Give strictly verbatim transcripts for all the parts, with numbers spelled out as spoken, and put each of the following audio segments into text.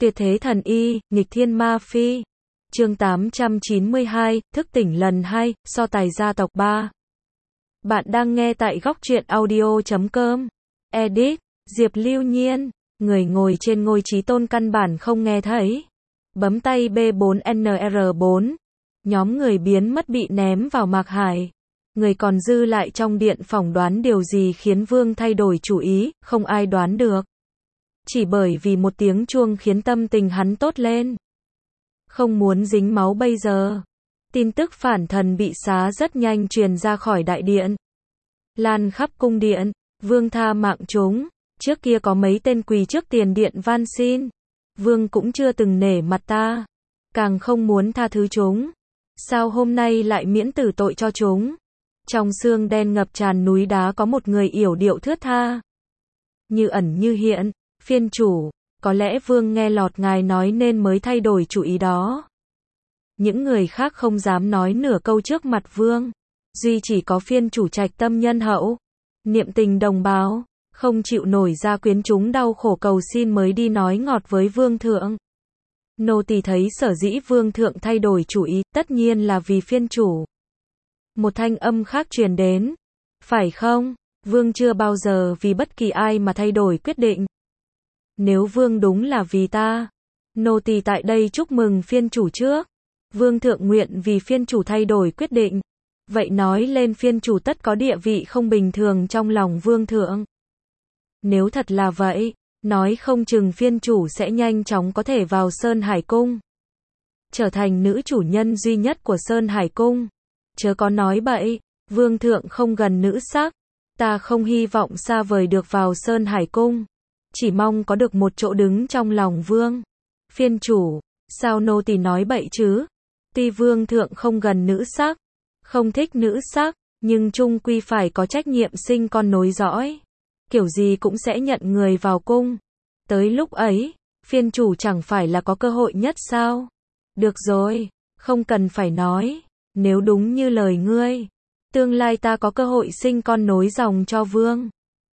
Tuyệt thế thần y, nghịch thiên ma phi. Chương tám trăm chín mươi hai, thức tỉnh lần hai, so tài gia tộc ba. Bạn đang nghe tại góc truyện audio chấm com. Edit, Diệp Lưu Nhiên. Người ngồi trên ngôi trí tôn căn bản không nghe thấy. Bấm tay B bốn N R bốn. Nhóm người biến mất bị ném vào mạc hải. Người còn dư lại trong điện phỏng đoán điều gì khiến Vương thay đổi chủ ý, không ai đoán được. Chỉ bởi vì một tiếng chuông khiến tâm tình hắn tốt lên. Không muốn dính máu bây giờ. Tin tức phản thần bị xá rất nhanh truyền ra khỏi đại điện. Lan khắp cung điện, Vương tha mạng chúng. Trước kia có mấy tên quỳ trước tiền điện van xin. Vương cũng chưa từng nể mặt ta. Càng không muốn tha thứ chúng. Sao hôm nay lại miễn tử tội cho chúng? Trong xương đen ngập tràn núi đá có một người yểu điệu thướt tha. Như ẩn như hiện, phiên chủ, có lẽ Vương nghe lọt ngài nói nên mới thay đổi chủ ý đó. Những người khác không dám nói nửa câu trước mặt Vương. Duy chỉ có phiên chủ trạch tâm nhân hậu. Niệm tình đồng bào, không chịu nổi ra quyến chúng đau khổ cầu xin mới đi nói ngọt với Vương thượng. Nô tỳ thấy sở dĩ Vương thượng thay đổi chủ ý, tất nhiên là vì phiên chủ. Một thanh âm khác truyền đến. Phải không? Vương chưa bao giờ vì bất kỳ ai mà thay đổi quyết định. Nếu Vương đúng là vì ta, nô tỳ tại đây chúc mừng phiên chủ trước. Vương thượng nguyện vì phiên chủ thay đổi quyết định. Vậy nói lên phiên chủ tất có địa vị không bình thường trong lòng Vương thượng. Nếu thật là vậy, nói không chừng phiên chủ sẽ nhanh chóng có thể vào Sơn Hải Cung. Trở thành nữ chủ nhân duy nhất của Sơn Hải Cung. Chớ có nói bậy, Vương thượng không gần nữ sắc. Ta không hy vọng xa vời được vào Sơn Hải Cung. Chỉ mong có được một chỗ đứng trong lòng Vương. Phiên chủ, sao nô tỳ nói bậy chứ? Tuy Vương thượng không gần nữ sắc, không thích nữ sắc, nhưng chung quy phải có trách nhiệm sinh con nối dõi. Kiểu gì cũng sẽ nhận người vào cung. Tới lúc ấy, phiên chủ chẳng phải là có cơ hội nhất sao? Được rồi, không cần phải nói. Nếu đúng như lời ngươi, tương lai ta có cơ hội sinh con nối dòng cho Vương.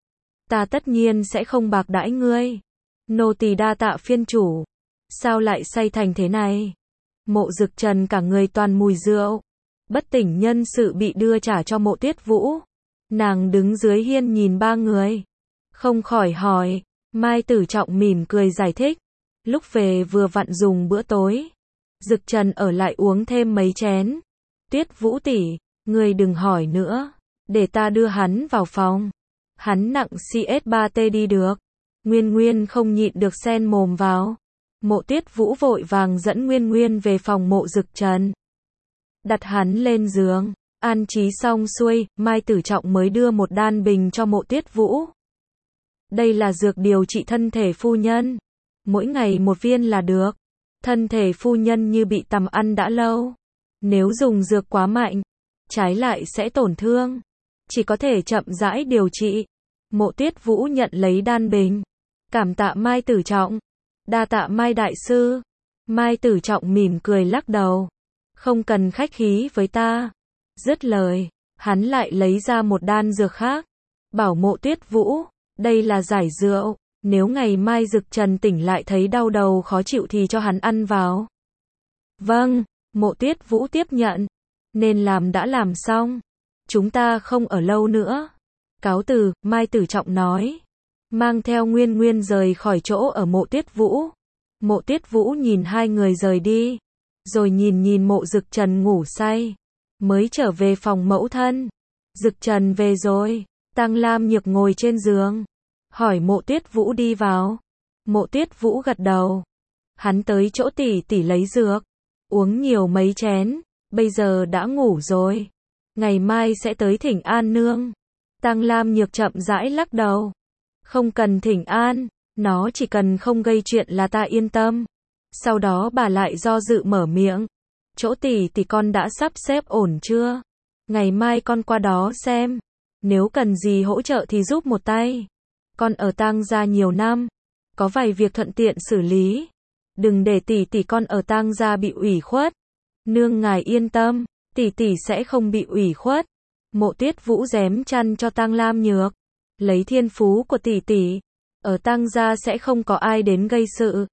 Ta tất nhiên sẽ không bạc đãi ngươi. Nô tỳ đa tạ phiên chủ. Sao lại say thành thế này? Mộ Dực Trần cả người toàn mùi rượu. Bất tỉnh nhân sự bị đưa trả cho Mộ Tuyết Vũ. Nàng đứng dưới hiên nhìn ba người. Không khỏi hỏi. Mai Tử Trọng mỉm cười giải thích. Lúc về vừa vặn dùng bữa tối. Dực Trần ở lại uống thêm mấy chén. Tuyết Vũ tỷ, ngươi đừng hỏi nữa. Để ta đưa hắn vào phòng. Hắn nặng C S ba T đi được. Nguyên Nguyên không nhịn được xen mồm vào. Mộ Tuyết Vũ vội vàng dẫn Nguyên Nguyên về phòng Mộ Dực Trần. Đặt hắn lên giường. An trí xong xuôi, Mai Tử Trọng mới đưa một đan bình cho Mộ Tuyết Vũ. Đây là dược điều trị thân thể phu nhân. Mỗi ngày một viên là được. Thân thể phu nhân như bị tầm ăn đã lâu. Nếu dùng dược quá mạnh, trái lại sẽ tổn thương. Chỉ có thể chậm rãi điều trị. Mộ Tuyết Vũ nhận lấy đan bình. Cảm tạ Mai Tử Trọng. Đa tạ Mai đại sư. Mai Tử Trọng mỉm cười lắc đầu. Không cần khách khí với ta. Dứt lời, hắn lại lấy ra một đan dược khác. Bảo Mộ Tuyết Vũ, đây là giải rượu. Nếu ngày mai Dực Trần tỉnh lại thấy đau đầu khó chịu thì cho hắn ăn vào. Vâng, Mộ Tuyết Vũ tiếp nhận. Nên làm đã làm xong. Chúng ta không ở lâu nữa. Cáo từ, Mai Tử Trọng nói. Mang theo Nguyên Nguyên rời khỏi chỗ ở Mộ Tuyết Vũ. Mộ Tuyết Vũ nhìn hai người rời đi. Rồi nhìn nhìn Mộ Dực Trần ngủ say. Mới trở về phòng mẫu thân. Dực Trần về rồi. Tang Lam Nhược ngồi trên giường. Hỏi Mộ Tuyết Vũ đi vào. Mộ Tuyết Vũ gật đầu. Hắn tới chỗ tỷ tỷ lấy dược. Uống nhiều mấy chén. Bây giờ đã ngủ rồi. Ngày mai sẽ tới thỉnh an nương. Tang Lam Nhược chậm rãi lắc đầu. Không cần thỉnh an. Nó chỉ cần không gây chuyện là ta yên tâm. Sau đó bà lại do dự mở miệng. Chỗ tỷ tỷ con đã sắp xếp ổn chưa? Ngày mai con qua đó xem. Nếu cần gì hỗ trợ thì giúp một tay. Con ở Tang gia nhiều năm. Có vài việc thuận tiện xử lý. Đừng để tỷ tỷ con ở Tang gia bị ủy khuất. Nương ngài yên tâm. Tỷ tỷ sẽ không bị ủy khuất. Mộ Tuyết Vũ rém chăn cho Tang Lam Nhược. Lấy thiên phú của tỷ tỷ. Ở Tang gia sẽ không có ai đến gây sự.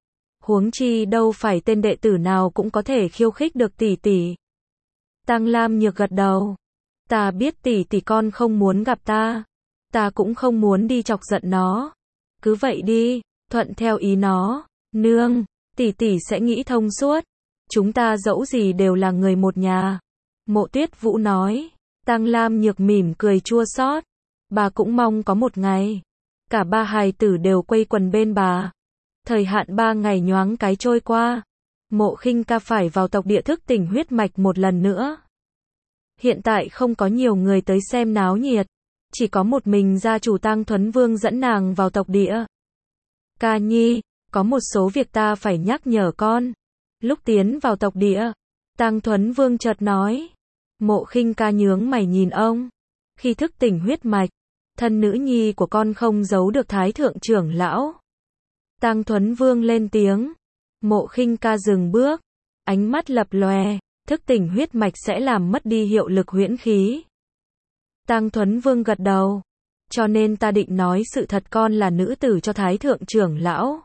Huống chi đâu phải tên đệ tử nào cũng có thể khiêu khích được tỷ tỷ. Tăng Lam Nhược gật đầu. Ta biết tỷ tỷ con không muốn gặp ta. Ta cũng không muốn đi chọc giận nó. Cứ vậy đi, thuận theo ý nó. Nương, tỷ tỷ sẽ nghĩ thông suốt. Chúng ta dẫu gì đều là người một nhà. Mộ Tuyết Vũ nói. Tăng Lam Nhược mỉm cười chua xót. Bà cũng mong có một ngày. Cả ba hài tử đều quây quần bên bà. Thời hạn ba ngày nhoáng cái trôi qua. Mộ Khinh Ca phải vào tộc địa thức tỉnh huyết mạch một lần nữa. Hiện tại không có nhiều người tới xem náo nhiệt. Chỉ có một mình gia chủ Tang Thuấn Vương dẫn nàng vào tộc địa. Ca nhi, có một số việc ta phải nhắc nhở con. Lúc tiến vào tộc địa, Tang Thuấn Vương chợt nói. Mộ Khinh Ca nhướng mày nhìn ông. Khi thức tỉnh huyết mạch, thân nữ nhi của con không giấu được Thái thượng trưởng lão. Tang Thuấn Vương lên tiếng. Mộ Khinh Ca dừng bước, ánh mắt lập lòe, thức tỉnh huyết mạch sẽ làm mất đi hiệu lực huyễn khí. Tang Thuấn Vương gật đầu. Cho nên ta định nói sự thật con là nữ tử cho Thái thượng trưởng lão.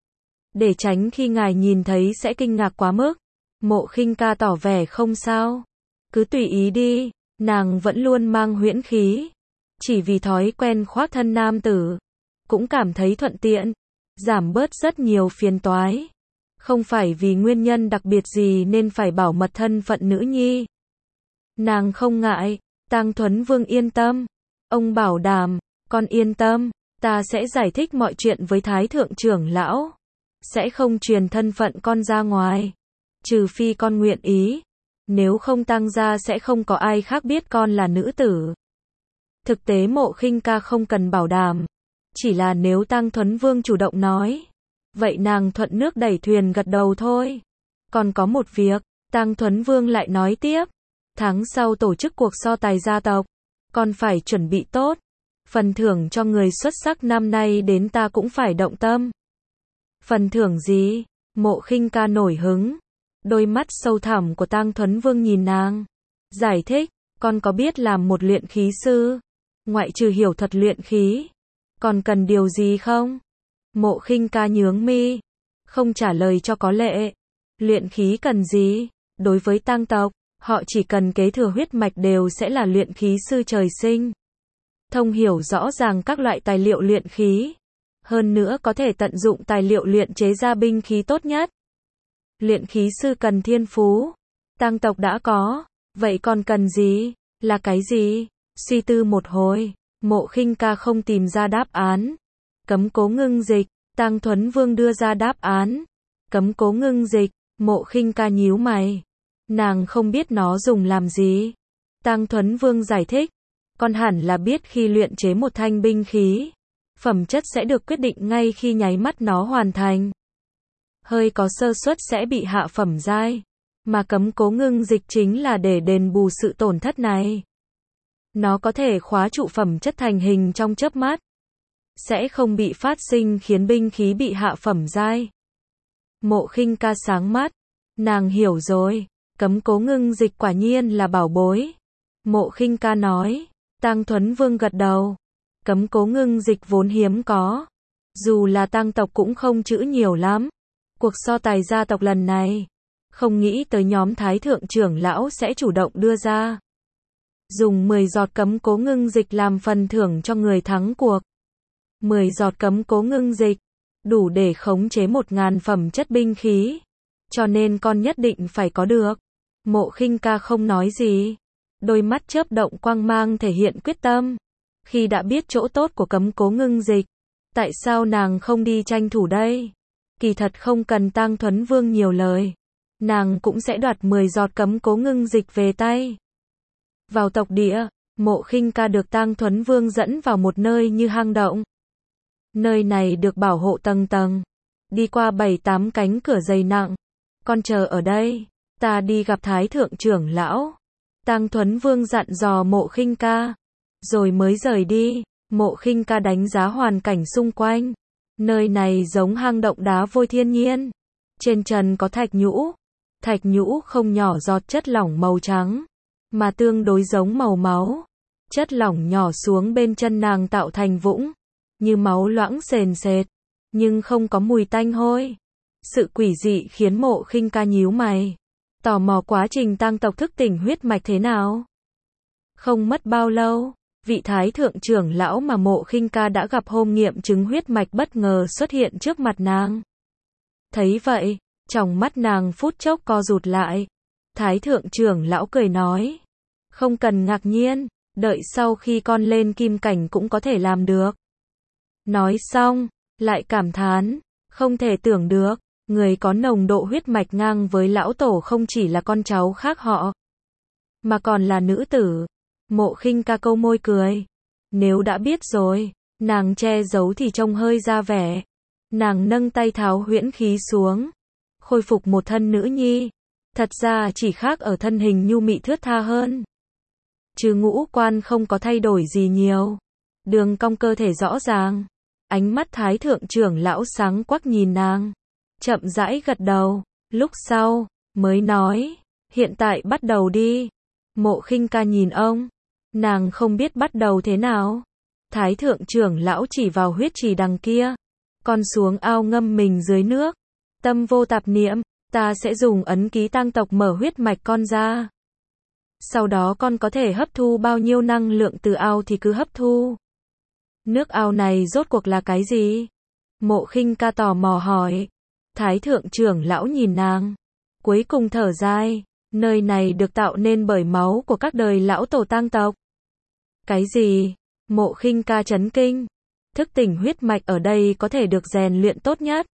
Để tránh khi ngài nhìn thấy sẽ kinh ngạc quá mức. Mộ Khinh Ca tỏ vẻ không sao. Cứ tùy ý đi, nàng vẫn luôn mang huyễn khí. Chỉ vì thói quen khoác thân nam tử. Cũng cảm thấy thuận tiện. Giảm bớt rất nhiều phiền toái. Không phải vì nguyên nhân đặc biệt gì nên phải bảo mật thân phận nữ nhi. Nàng không ngại. Tang Thuấn Vương yên tâm. Ông bảo đảm, con yên tâm, ta sẽ giải thích mọi chuyện với Thái thượng trưởng lão. Sẽ không truyền thân phận con ra ngoài. Trừ phi con nguyện ý. Nếu không Tang gia sẽ không có ai khác biết con là nữ tử. Thực tế Mộ Khinh Ca không cần bảo đảm. Chỉ là nếu Tang Thuấn Vương chủ động nói. Vậy nàng thuận nước đẩy thuyền gật đầu thôi. Còn có một việc, Tang Thuấn Vương lại nói tiếp. Tháng sau tổ chức cuộc so tài gia tộc. Con phải chuẩn bị tốt. Phần thưởng cho người xuất sắc năm nay đến ta cũng phải động tâm. Phần thưởng gì? Mộ Khinh Ca nổi hứng. Đôi mắt sâu thẳm của Tang Thuấn Vương nhìn nàng. Giải thích, con có biết làm một luyện khí sư? Ngoại trừ hiểu thuật luyện khí. Còn cần điều gì không? Mộ Khinh Ca nhướng mi. Không trả lời cho có lệ. Luyện khí cần gì? Đối với Tang tộc, họ chỉ cần kế thừa huyết mạch đều sẽ là luyện khí sư trời sinh. Thông hiểu rõ ràng các loại tài liệu luyện khí. Hơn nữa có thể tận dụng tài liệu luyện chế ra binh khí tốt nhất. Luyện khí sư cần thiên phú. Tang tộc đã có. Vậy còn cần gì? Là cái gì? Suy tư một hồi. Mộ Khinh Ca không tìm ra đáp án. Cấm cố ngưng dịch. Tang Thuấn Vương đưa ra đáp án. Cấm cố ngưng dịch. Mộ Khinh Ca nhíu mày. Nàng không biết nó dùng làm gì. Tang Thuấn Vương giải thích. Con hẳn là biết khi luyện chế một thanh binh khí. Phẩm chất sẽ được quyết định ngay khi nháy mắt nó hoàn thành. Hơi có sơ suất sẽ bị hạ phẩm giai. Mà cấm cố ngưng dịch chính là để đền bù sự tổn thất này. Nó có thể khóa trụ phẩm chất thành hình trong chớp mắt. Sẽ không bị phát sinh khiến binh khí bị hạ phẩm giai. Mộ Khinh Ca sáng mắt. Nàng hiểu rồi. Cấm cố ngưng dịch quả nhiên là bảo bối. Mộ Khinh Ca nói. Tang Thuấn Vương gật đầu. Cấm cố ngưng dịch vốn hiếm có. Dù là Tang tộc cũng không chữ nhiều lắm. Cuộc so tài gia tộc lần này. Không nghĩ tới nhóm Thái thượng trưởng lão sẽ chủ động đưa ra. Dùng mười giọt cấm cố ngưng dịch làm phần thưởng cho người thắng cuộc. mười giọt cấm cố ngưng dịch. Đủ để khống chế một ngàn phẩm chất binh khí. Cho nên con nhất định phải có được. Mộ Khinh Ca không nói gì. Đôi mắt chớp động quang mang thể hiện quyết tâm. Khi đã biết chỗ tốt của cấm cố ngưng dịch. Tại sao nàng không đi tranh thủ đây? Kỳ thật không cần Tang Thuấn Vương nhiều lời. Nàng cũng sẽ đoạt mười giọt cấm cố ngưng dịch về tay. Vào tộc địa, Mộ Khinh Ca được Tang Thuấn Vương dẫn vào một nơi như hang động. Nơi này được bảo hộ tầng tầng. Đi qua bảy tám cánh cửa dày nặng. Con chờ ở đây. Ta đi gặp Thái thượng trưởng lão. Tang Thuấn Vương dặn dò Mộ Khinh Ca. Rồi mới rời đi. Mộ Khinh Ca đánh giá hoàn cảnh xung quanh. Nơi này giống hang động đá vôi thiên nhiên. Trên trần có thạch nhũ. Thạch nhũ không nhỏ giọt chất lỏng màu trắng. Mà tương đối giống màu máu. Chất lỏng nhỏ xuống bên chân nàng tạo thành vũng. Như máu loãng sền sệt. Nhưng không có mùi tanh hôi. Sự quỷ dị khiến Mộ Khinh Ca nhíu mày. Tò mò quá trình tang tộc thức tỉnh huyết mạch thế nào. Không mất bao lâu, vị thái thượng trưởng lão mà Mộ Khinh Ca đã gặp hôm nghiệm chứng huyết mạch bất ngờ xuất hiện trước mặt nàng. Thấy vậy, tròng mắt nàng phút chốc co rụt lại. Thái thượng trưởng lão cười nói. Không cần ngạc nhiên, đợi sau khi con lên kim cảnh cũng có thể làm được. Nói xong, lại cảm thán, không thể tưởng được, người có nồng độ huyết mạch ngang với lão tổ không chỉ là con cháu khác họ, mà còn là nữ tử. Mộ Khinh Ca câu môi cười. Nếu đã biết rồi, nàng che giấu thì trông hơi ra vẻ. Nàng nâng tay tháo huyễn khí xuống, khôi phục một thân nữ nhi. Thật ra chỉ khác ở thân hình nhu mị thướt tha hơn. Chứ ngũ quan không có thay đổi gì nhiều. Đường cong cơ thể rõ ràng. Ánh mắt thái thượng trưởng lão sáng quắc nhìn nàng. Chậm rãi gật đầu. Lúc sau, mới nói. Hiện tại bắt đầu đi. Mộ Khinh Ca nhìn ông. Nàng không biết bắt đầu thế nào. Thái thượng trưởng lão chỉ vào huyết trì đằng kia. Con xuống ao ngâm mình dưới nước. Tâm vô tạp niệm. Ta sẽ dùng ấn ký tang tộc mở huyết mạch con ra. Sau đó con có thể hấp thu bao nhiêu năng lượng từ ao thì cứ hấp thu. Nước ao này rốt cuộc là cái gì? Mộ Khinh Ca tò mò hỏi. Thái thượng trưởng lão nhìn nàng. Cuối cùng thở dài. Nơi này được tạo nên bởi máu của các đời lão tổ tang tộc. Cái gì? Mộ Khinh Ca chấn kinh. Thức tỉnh huyết mạch ở đây có thể được rèn luyện tốt nhất.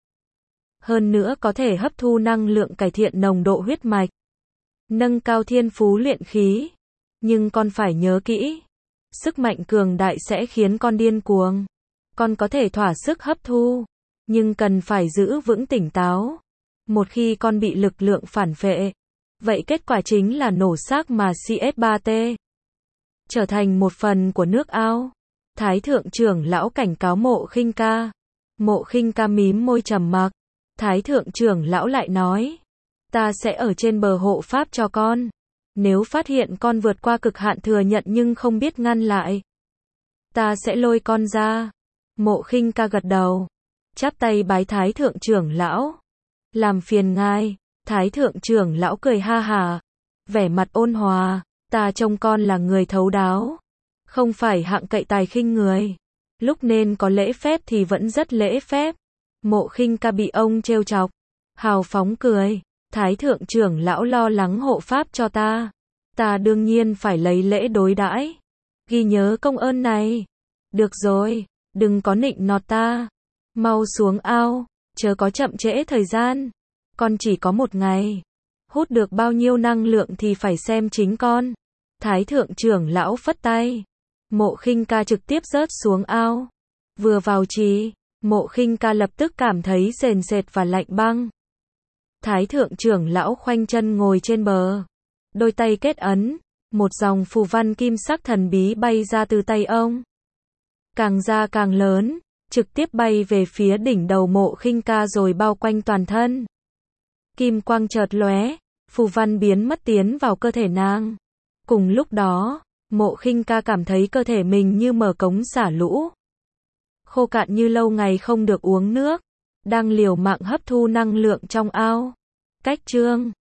Hơn nữa có thể hấp thu năng lượng cải thiện nồng độ huyết mạch. Nâng cao thiên phú luyện khí. Nhưng con phải nhớ kỹ. Sức mạnh cường đại sẽ khiến con điên cuồng. Con có thể thỏa sức hấp thu. Nhưng cần phải giữ vững tỉnh táo. Một khi con bị lực lượng phản phệ. Vậy kết quả chính là nổ xác mà xê ét ba tê. Trở thành một phần của nước ao. Thái thượng trưởng lão cảnh cáo Mộ Khinh Ca. Mộ Khinh Ca mím môi trầm mặc. Thái thượng trưởng lão lại nói. Ta sẽ ở trên bờ hộ pháp cho con. Nếu phát hiện con vượt qua cực hạn thừa nhận nhưng không biết ngăn lại, ta sẽ lôi con ra. Mộ Khinh Ca gật đầu. Chắp tay bái thái thượng trưởng lão. Làm phiền ngài. Thái thượng trưởng lão cười ha hà. Vẻ mặt ôn hòa. Ta trông con là người thấu đáo. Không phải hạng cậy tài khinh người. Lúc nên có lễ phép thì vẫn rất lễ phép. Mộ Khinh Ca bị ông trêu chọc. Hào phóng cười. Thái thượng trưởng lão lo lắng hộ pháp cho ta. Ta đương nhiên phải lấy lễ đối đãi. Ghi nhớ công ơn này. Được rồi, đừng có nịnh nọt ta. Mau xuống ao, chớ có chậm trễ thời gian. Con chỉ có một ngày. Hút được bao nhiêu năng lượng thì phải xem chính con. Thái thượng trưởng lão phất tay. Mộ Khinh Ca trực tiếp rớt xuống ao. Vừa vào trì, Mộ Khinh Ca lập tức cảm thấy sền sệt và lạnh băng. Thái thượng trưởng lão khoanh chân ngồi trên bờ. Đôi tay kết ấn. Một dòng phù văn kim sắc thần bí bay ra từ tay ông. Càng ra càng lớn. Trực tiếp bay về phía đỉnh đầu Mộ Khinh Ca rồi bao quanh toàn thân. Kim quang chợt lóe. Phù văn biến mất tiến vào cơ thể nàng. Cùng lúc đó, Mộ Khinh Ca cảm thấy cơ thể mình như mở cống xả lũ. Khô cạn như lâu ngày không được uống nước. Đang liều mạng hấp thu năng lượng trong ao. Cách chương